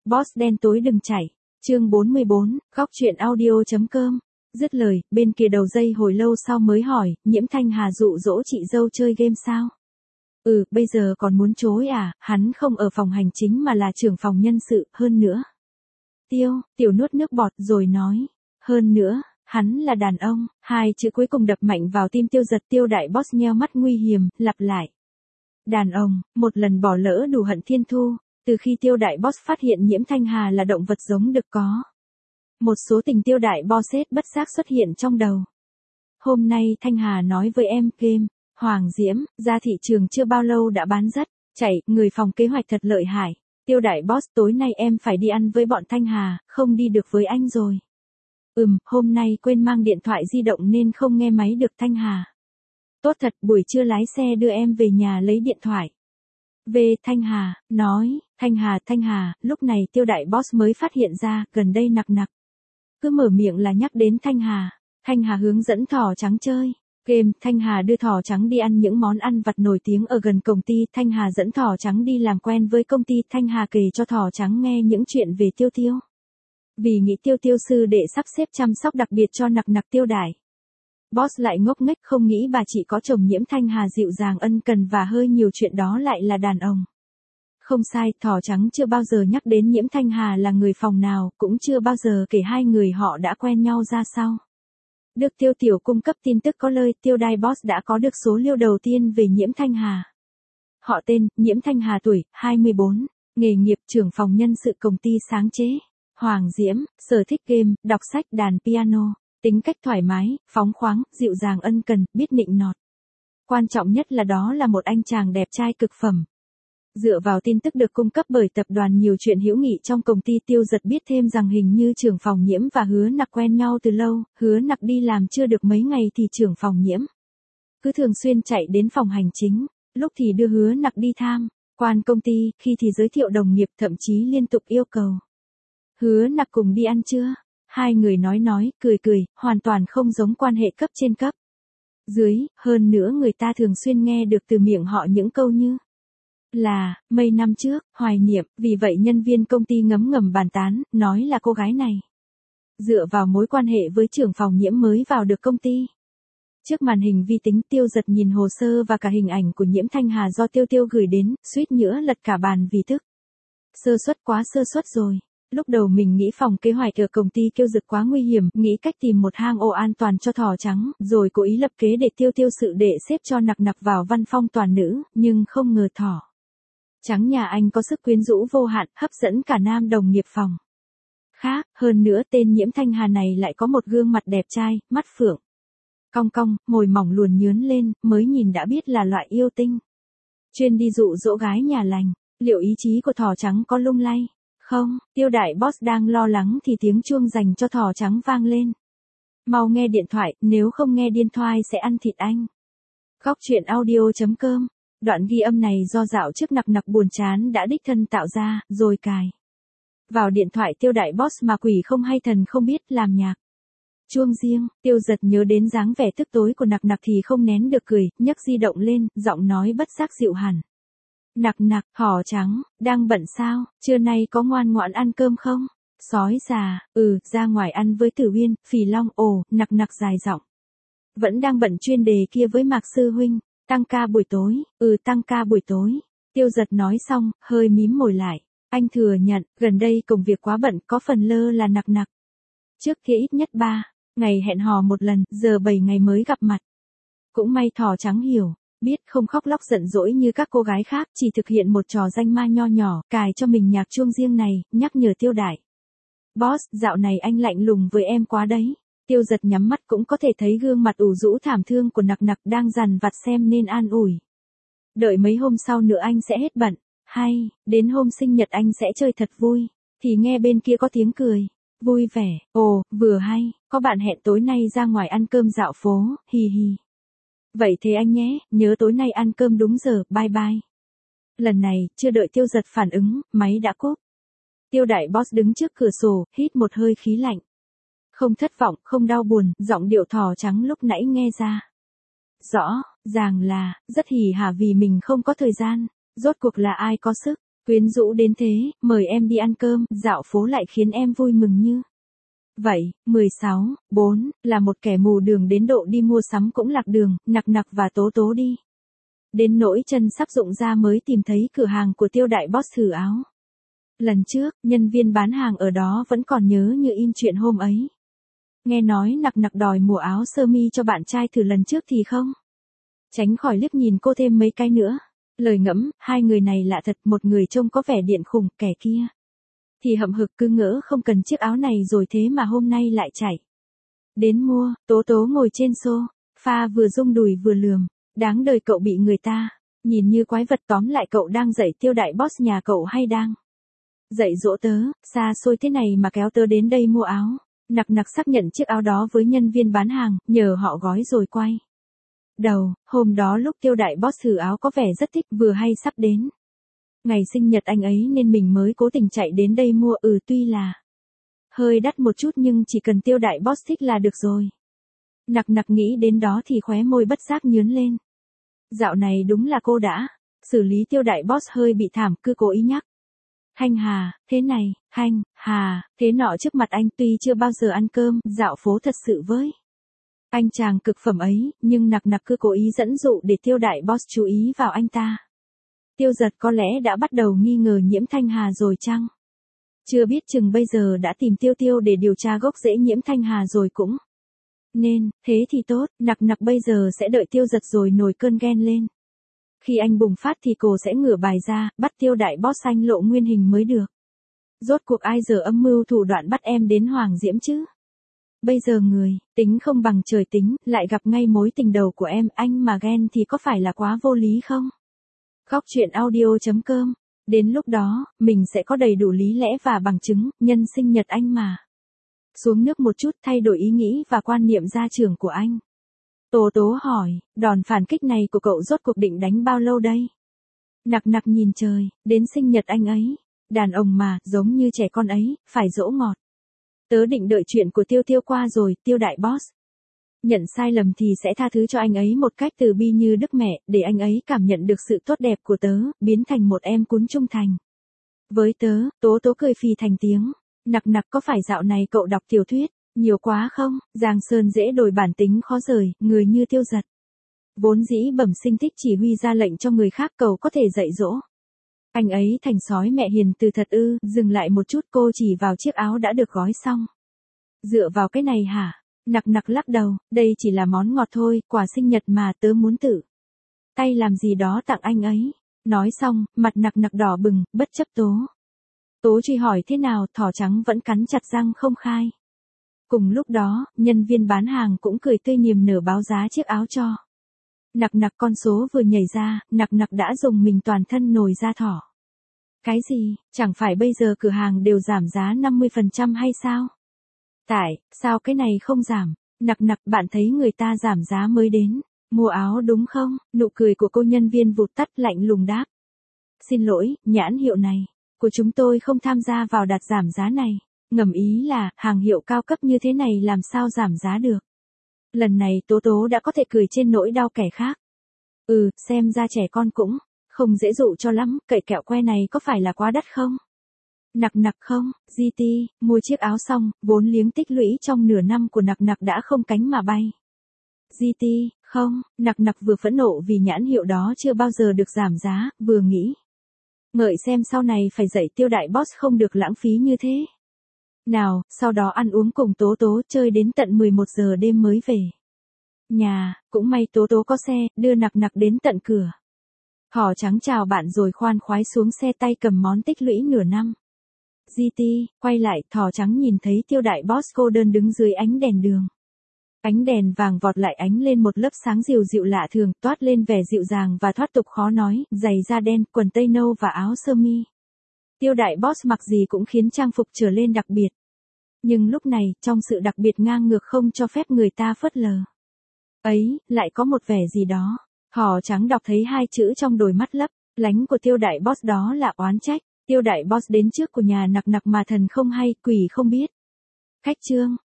Boss đen tối đừng chạy. Chương 44, góc truyện audio.com. Dứt lời, bên kia đầu dây hồi lâu sau mới hỏi, Nhiễm Thanh Hà dụ dỗ chị dâu chơi game sao? Bây giờ còn muốn chối à, hắn không ở phòng hành chính mà là trưởng phòng nhân sự, hơn nữa. Tiểu nuốt nước bọt rồi nói, hơn nữa, hắn là đàn ông, hai chữ cuối cùng đập mạnh vào tim Tiêu Giật. Tiêu đại boss nheo mắt nguy hiểm, lặp lại. Đàn ông, một lần bỏ lỡ đủ hận thiên thu, từ khi Tiêu đại boss phát hiện Nhiễm Thanh Hà là động vật giống được có. Một số tình Tiêu đại boss bất giác xuất hiện trong đầu. Hôm nay Thanh Hà nói với em game, Hoàng Diễm, ra thị trường chưa bao lâu đã bán rất, chạy, người phòng kế hoạch thật lợi hại. Tiêu đại boss tối nay em phải đi ăn với bọn Thanh Hà, không đi được với anh rồi. Hôm nay quên mang điện thoại di động nên không nghe máy được Thanh Hà. Tốt thật, buổi trưa lái xe đưa em về nhà lấy điện thoại. Về Thanh Hà, nói, Thanh Hà, lúc này Tiêu đại boss mới phát hiện ra, gần đây nặc. Cứ mở miệng là nhắc đến Thanh Hà hướng dẫn thỏ trắng chơi. Game, Thanh Hà đưa thỏ trắng đi ăn những món ăn vặt nổi tiếng ở gần công ty. Thanh Hà dẫn thỏ trắng đi làm quen với công ty. Thanh Hà kể cho thỏ trắng nghe những chuyện về Tiêu. Vì nghĩ Tiêu sư đệ sắp xếp chăm sóc đặc biệt cho nặc Tiêu đại boss lại ngốc nghếch, không nghĩ bà chị có chồng Nhiễm Thanh Hà dịu dàng ân cần và hơi nhiều chuyện đó lại là đàn ông. Không sai, thỏ trắng chưa bao giờ nhắc đến Nhiễm Thanh Hà là người phòng nào, cũng chưa bao giờ kể hai người họ đã quen nhau ra sao. Được Tiêu tiểu cung cấp tin tức có lời, Tiêu đại boss đã có được số liệu đầu tiên về Nhiễm Thanh Hà. Họ tên, Nhiễm Thanh Hà tuổi, 24, nghề nghiệp trưởng phòng nhân sự công ty sáng chế. Hoàng Diễm, sở thích game, đọc sách, đàn piano, tính cách thoải mái, phóng khoáng, dịu dàng ân cần, biết nịnh nọt. Quan trọng nhất là đó là một anh chàng đẹp trai cực phẩm. Dựa vào tin tức được cung cấp bởi tập đoàn nhiều chuyện hữu nghị trong công ty, Tiêu Giật biết thêm rằng hình như trưởng phòng Nhiễm và Hứa Nặc quen nhau từ lâu. Hứa Nặc đi làm chưa được mấy ngày thì trưởng phòng Nhiễm cứ thường xuyên chạy đến phòng hành chính, lúc thì đưa Hứa Nặc đi tham quan công ty, khi thì giới thiệu đồng nghiệp, thậm chí liên tục yêu cầu Hứa Nặc cùng đi ăn trưa. Hai người nói, cười, hoàn toàn không giống quan hệ cấp trên cấp dưới, hơn nữa người ta thường xuyên nghe được từ miệng họ những câu như là, mấy năm trước, hoài niệm, vì vậy nhân viên công ty ngấm ngầm bàn tán, nói là cô gái này dựa vào mối quan hệ với trưởng phòng Nhiễm mới vào được công ty. Trước màn hình vi tính, Tiêu Giật nhìn hồ sơ và cả hình ảnh của Nhiễm Thanh Hà do Tiêu gửi đến, suýt nữa lật cả bàn vì tức. Quá sơ suất rồi. Lúc đầu mình nghĩ phòng kế hoạch ở công ty Kiêu Dực quá nguy hiểm, nghĩ cách tìm một hang ổ an toàn cho thỏ trắng, rồi cố ý lập kế để Tiêu sự đệ xếp cho nặc vào văn phong toàn nữ, nhưng không ngờ thỏ trắng nhà anh có sức quyến rũ vô hạn, hấp dẫn cả nam đồng nghiệp phòng khác. Hơn nữa tên Nhiễm Thanh Hà này lại có một gương mặt đẹp trai, mắt phượng cong, môi mỏng luồn nhướn lên, mới nhìn đã biết là loại yêu tinh chuyên đi dụ dỗ gái nhà lành. Liệu ý chí của thỏ trắng có lung lay không? Tiêu đại boss đang lo lắng thì tiếng chuông dành cho thỏ trắng vang lên. Mau nghe điện thoại, nếu không nghe điện thoại sẽ ăn thịt anh. Góc truyện audio.com. Đoạn ghi âm này do dạo trước nặc buồn chán đã đích thân tạo ra, rồi cài vào điện thoại Tiêu đại boss mà quỷ không hay thần không biết làm nhạc. Chuông riêng, Tiêu Giật nhớ đến dáng vẻ tức tối của nặc thì không nén được cười, nhấc di động lên, giọng nói bất giác dịu hẳn. Nặc, thỏ trắng, đang bận sao, trưa nay có ngoan ngoãn ăn cơm không? Sói già, ra ngoài ăn với Tử Uyên, Phỉ Long, nặc dài giọng. Vẫn đang bận chuyên đề kia với Mạc Sư Huynh, tăng ca buổi tối, tăng ca buổi tối. Tiêu Giật nói xong, hơi mím môi lại. Anh thừa nhận, gần đây công việc quá bận, có phần lơ là nặc. Trước kia ít nhất 3 ngày hẹn hò một lần, giờ 7 ngày mới gặp mặt. Cũng may thỏ trắng hiểu. Biết không khóc lóc giận dỗi như các cô gái khác, chỉ thực hiện một trò danh ma nho nhỏ, cài cho mình nhạc chuông riêng này, nhắc nhở Tiêu đại boss, dạo này anh lạnh lùng với em quá đấy. Tiêu Giật nhắm mắt cũng có thể thấy gương mặt ủ rũ thảm thương của nặc đang dằn vặt xem nên an ủi. Đợi mấy hôm sau nữa anh sẽ hết bận, hay, đến hôm sinh nhật anh sẽ chơi thật vui. Thì nghe bên kia có tiếng cười, vui vẻ, vừa hay, có bạn hẹn tối nay ra ngoài ăn cơm dạo phố, hì hì. Vậy thế anh nhé, nhớ tối nay ăn cơm đúng giờ, bye bye. Lần này, chưa đợi Tiêu Giật phản ứng, máy đã cúp. Tiêu đại boss đứng trước cửa sổ, hít một hơi khí lạnh. Không thất vọng, không đau buồn, giọng điệu thỏ trắng lúc nãy nghe ra rõ ràng là, rất hỉ hả vì mình không có thời gian. Rốt cuộc là ai có sức Quyến rũ đến thế, mời em đi ăn cơm, dạo phố lại khiến em vui mừng như. Vậy, 16/4, là một kẻ mù đường đến độ đi mua sắm cũng lạc đường, nặc nặc và tố tố đi. Đến nỗi chân sắp rụng ra mới tìm thấy cửa hàng của Tiêu đại boss thử áo. Lần trước, nhân viên bán hàng ở đó vẫn còn nhớ như in chuyện hôm ấy. Nghe nói nặc nặc đòi mua áo sơ mi cho bạn trai thử lần trước thì không. Tránh khỏi liếc nhìn cô thêm mấy cái nữa. Lời ngẫm, hai người này lạ thật, một người trông có vẻ điện khùng, kẻ kia thì hậm hực cứ ngỡ không cần chiếc áo này rồi thế mà hôm nay lại chạy đến mua. Tố tố ngồi trên sofa vừa rung đùi vừa lườm. Đáng đời cậu bị người ta nhìn như quái vật, tóm lại cậu đang dạy Tiêu đại boss nhà cậu hay đang dạy dỗ tớ, xa xôi thế này mà kéo tớ đến đây mua áo. Nặc nặc xác nhận chiếc áo đó với nhân viên bán hàng, nhờ họ gói rồi quay đầu. Hôm đó lúc Tiêu đại boss thử áo có vẻ rất thích, vừa hay sắp đến ngày sinh nhật anh ấy nên mình mới cố tình chạy đến đây mua. Tuy là hơi đắt một chút nhưng chỉ cần Tiêu đại boss thích là được rồi. Nặc nặc nghĩ đến đó thì khóe môi bất giác nhướn lên. Dạo này đúng là cô đã xử lý Tiêu đại boss hơi bị thảm, cứ cố ý nhắc Hanh hà, thế này, Hanh hà, thế nọ trước mặt anh. Tuy chưa bao giờ ăn cơm, dạo phố thật sự với anh chàng cực phẩm ấy, nhưng nặc nặc cứ cố ý dẫn dụ để Tiêu đại boss chú ý vào anh ta. Tiêu Giật có lẽ đã bắt đầu nghi ngờ Nhiễm Thanh Hà rồi chăng? Chưa biết chừng bây giờ đã tìm Tiêu Tiêu để điều tra gốc rễ Nhiễm Thanh Hà rồi cũng nên, thế thì tốt, nặc nặc bây giờ sẽ đợi Tiêu Giật rồi nổi cơn ghen lên. Khi anh bùng phát thì cô sẽ ngửa bài ra, bắt Tiêu đại boss anh lộ nguyên hình mới được. Rốt cuộc ai giờ âm mưu thủ đoạn bắt em đến Hoàng Diễm chứ? Bây giờ người, tính không bằng trời tính, lại gặp ngay mối tình đầu của em, anh mà ghen thì có phải là quá vô lý không? Góc truyện audio.com. Đến lúc đó, mình sẽ có đầy đủ lý lẽ và bằng chứng, nhân sinh nhật anh mà. Xuống nước một chút, thay đổi ý nghĩ và quan niệm gia trưởng của anh. Tố tố hỏi, đòn phản kích này của cậu rốt cuộc định đánh bao lâu đây? Nặc nặc nhìn trời, đến sinh nhật anh ấy. Đàn ông mà, giống như trẻ con ấy, phải dỗ ngọt. Tớ định đợi chuyện của Tiêu Tiêu qua rồi, Tiêu đại boss nhận sai lầm thì sẽ tha thứ cho anh ấy một cách từ bi như đức mẹ, để anh ấy cảm nhận được sự tốt đẹp của tớ, biến thành một em cún trung thành với tớ. Tố tố cười phì thành tiếng. Nặc nặc, có phải dạo này cậu đọc tiểu thuyết nhiều quá không? Giang Sơn dễ đổi bản tính khó rời, người như Tiêu Giật vốn dĩ bẩm sinh thích chỉ huy ra lệnh cho người khác, cậu có thể dạy dỗ anh ấy thành sói mẹ hiền từ thật ư? Dừng lại một chút, cô chỉ vào chiếc áo đã được gói xong. Dựa vào cái này hả? Nặc nặc lắc đầu, đây chỉ là món ngọt thôi, quà sinh nhật mà, tớ muốn tự tay làm gì đó tặng anh ấy. Nói xong, mặt nặc nặc đỏ bừng, bất chấp Tố truy hỏi thế nào, thỏ trắng vẫn cắn chặt răng không khai. Cùng lúc đó, nhân viên bán hàng cũng cười tươi niềm nở báo giá chiếc áo cho nặc nặc. Con số vừa nhảy ra, nặc nặc đã dùng mình toàn thân nổi da thỏ. Cái gì, chẳng phải bây giờ cửa hàng đều giảm giá 50% hay sao? Sao cái này không giảm? Nặc nặc, bạn thấy người ta giảm giá mới đến mua áo đúng không? Nụ cười của cô nhân viên vụt tắt, lạnh lùng đáp. Xin lỗi, nhãn hiệu này của chúng tôi không tham gia vào đợt giảm giá này. Ngầm ý là, hàng hiệu cao cấp như thế này làm sao giảm giá được. Lần này Tố tố đã có thể cười trên nỗi đau kẻ khác. Xem ra trẻ con cũng không dễ dụ cho lắm, cậy kẹo que này có phải là quá đắt không? Nặc nặc không, GT, mua chiếc áo xong, vốn liếng tích lũy trong nửa năm của nặc nặc đã không cánh mà bay. GT, không, nặc nặc vừa phẫn nộ vì nhãn hiệu đó chưa bao giờ được giảm giá, vừa nghĩ ngợi xem sau này phải dạy Tiêu đại boss không được lãng phí như thế nào. Sau đó ăn uống cùng Tố tố, chơi đến tận 11 giờ đêm mới về nhà. Cũng may Tố tố có xe, đưa nặc nặc đến tận cửa. Thỏ trắng chào bạn rồi khoan khoái xuống xe, tay cầm món tích lũy nửa năm. GT, quay lại, thỏ trắng nhìn thấy Tiêu đại boss cô đơn đứng dưới ánh đèn đường. Ánh đèn vàng vọt lại ánh lên một lớp sáng dịu dịu lạ thường, toát lên vẻ dịu dàng và thoát tục khó nói, giày da đen, quần tây nâu và áo sơ mi. Tiêu đại boss mặc gì cũng khiến trang phục trở lên đặc biệt. Nhưng lúc này, trong sự đặc biệt ngang ngược không cho phép người ta phớt lờ ấy, lại có một vẻ gì đó. Thỏ trắng đọc thấy hai chữ trong đôi mắt lấp lánh của Tiêu đại boss, đó là oán trách. Tiêu đại boss đến trước của nhà nặc nặc mà thần không hay, quỷ không biết. Khách trương,